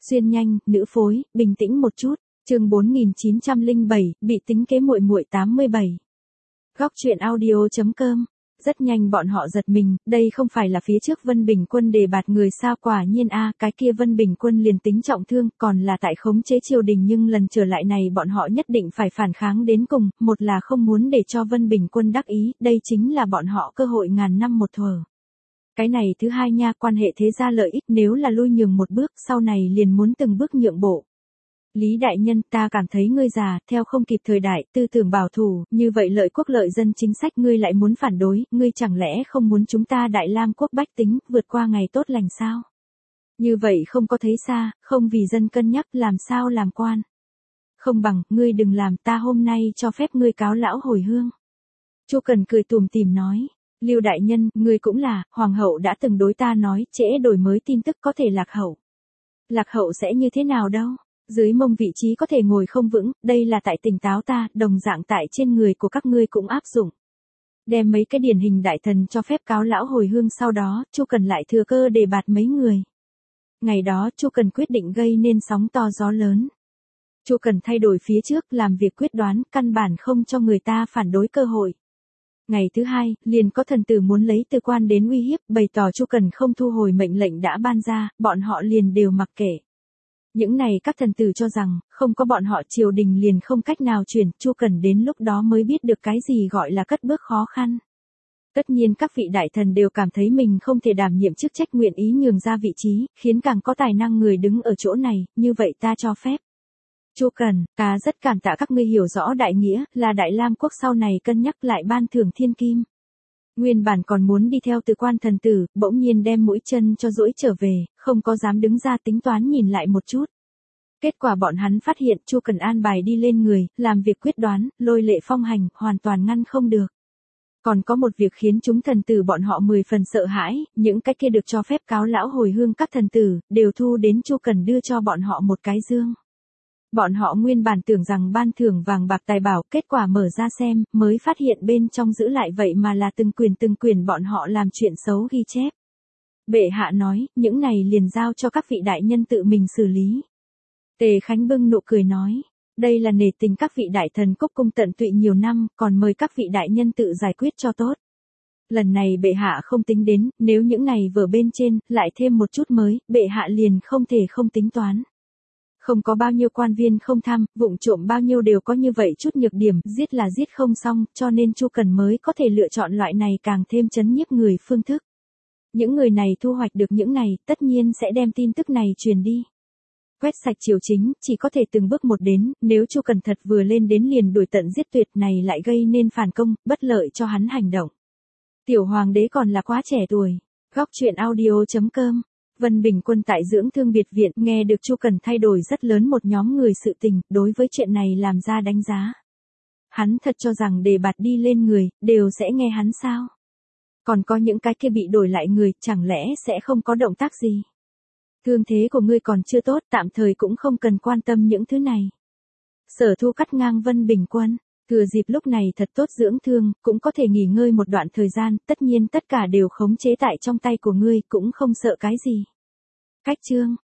Xuyên nhanh, nữ phối, bình tĩnh một chút. Chương 4907, bị tính kế muội muội 87. Góc truyện audio.com. Rất nhanh bọn họ giật mình, đây không phải là phía trước Vân Bình Quân đề bạt người sao, quả nhiên cái kia Vân Bình Quân liền tính trọng thương, còn là tại khống chế triều đình, nhưng lần trở lại này bọn họ nhất định phải phản kháng đến cùng, một là không muốn để cho Vân Bình Quân đắc ý, đây chính là bọn họ cơ hội ngàn năm một thuở. Cái này thứ hai nha, quan hệ thế gia lợi ích, nếu là lui nhường một bước, sau này liền muốn từng bước nhượng bộ. Lý đại nhân, ta cảm thấy ngươi già, theo không kịp thời đại, tư tưởng bảo thủ, như vậy lợi quốc lợi dân chính sách ngươi lại muốn phản đối, ngươi chẳng lẽ không muốn chúng ta Đại Lam quốc bách tính, vượt qua ngày tốt lành sao? Như vậy không có thấy xa, không vì dân cân nhắc, làm sao làm quan? Không bằng, ngươi đừng làm, ta hôm nay cho phép ngươi cáo lão hồi hương. Chu Cần cười tủm tỉm nói, Lưu đại nhân, ngươi cũng là, hoàng hậu đã từng đối ta nói, trễ đổi mới tin tức có thể lạc hậu. Lạc hậu sẽ như thế nào đâu? Dưới mông vị trí có thể ngồi không vững, đây là tại tỉnh táo ta, đồng dạng tại trên người của các ngươi cũng áp dụng. Đem mấy cái điển hình đại thần cho phép cáo lão hồi hương, sau đó, Chu Cần lại thừa cơ đề bạt mấy người. Ngày đó, Chu Cần quyết định gây nên sóng to gió lớn. Chu Cần thay đổi phía trước, làm việc quyết đoán, căn bản không cho người ta phản đối cơ hội. Ngày thứ hai, liền có thần tử muốn lấy từ quan đến uy hiếp, bày tỏ Chu Cần không thu hồi mệnh lệnh đã ban ra, bọn họ liền đều mặc kệ. Những này các thần tử cho rằng, không có bọn họ triều đình liền không cách nào chuyển, Chu Cần đến lúc đó mới biết được cái gì gọi là cất bước khó khăn. Tất nhiên các vị đại thần đều cảm thấy mình không thể đảm nhiệm chức trách, nguyện ý nhường ra vị trí, khiến càng có tài năng người đứng ở chỗ này, như vậy ta cho phép. Chu Cần, ta rất cảm tạ các ngươi hiểu rõ đại nghĩa, là Đại Lam quốc sau này cân nhắc lại ban thưởng thiên kim. Nguyên bản còn muốn đi theo từ quan thần tử, bỗng nhiên đem mũi chân cho duỗi trở về, không có dám đứng ra tính toán nhìn lại một chút. Kết quả bọn hắn phát hiện Chu Cần an bài đi lên người, làm việc quyết đoán, lôi lệ phong hành, hoàn toàn ngăn không được. Còn có một việc khiến chúng thần tử bọn họ 10 phần sợ hãi, những cái kia được cho phép cáo lão hồi hương các thần tử, đều thu đến Chu Cần đưa cho bọn họ một cái dương. Bọn họ nguyên bản tưởng rằng ban thưởng vàng bạc tài bảo, kết quả mở ra xem, mới phát hiện bên trong giữ lại vậy mà là từng quyền bọn họ làm chuyện xấu ghi chép. Bệ hạ nói, những này liền giao cho các vị đại nhân tự mình xử lý. Tề Khánh bưng nụ cười nói, đây là nể tình các vị đại thần cúc cung tận tụy nhiều năm, còn mời các vị đại nhân tự giải quyết cho tốt. Lần này bệ hạ không tính đến, nếu những này vừa bên trên, lại thêm một chút mới, bệ hạ liền không thể không tính toán. Không có bao nhiêu quan viên không tham, vụng trộm bao nhiêu đều có như vậy chút nhược điểm, giết là giết không xong, cho nên Chu Cần mới có thể lựa chọn loại này càng thêm chấn nhiếp người phương thức. Những người này thu hoạch được những này, tất nhiên sẽ đem tin tức này truyền đi. Quét sạch triều chính, chỉ có thể từng bước một đến, nếu Chu Cần thật vừa lên đến liền đuổi tận giết tuyệt này lại gây nên phản công, bất lợi cho hắn hành động. Tiểu hoàng đế còn là quá trẻ tuổi. Góc truyện audio.com. Vân Bình Quân tại dưỡng thương biệt viện, nghe được Chu Cần thay đổi rất lớn một nhóm người sự tình, đối với chuyện này làm ra đánh giá. Hắn thật cho rằng đề bạt đi lên người, đều sẽ nghe hắn sao? Còn có những cái kia bị đổi lại người, chẳng lẽ sẽ không có động tác gì? Thương thế của ngươi còn chưa tốt, tạm thời cũng không cần quan tâm những thứ này. Sở Thu cắt ngang Vân Bình Quân, thừa dịp lúc này thật tốt dưỡng thương, cũng có thể nghỉ ngơi một đoạn thời gian, tất nhiên tất cả đều khống chế tại trong tay của ngươi, cũng không sợ cái gì. Cách chương.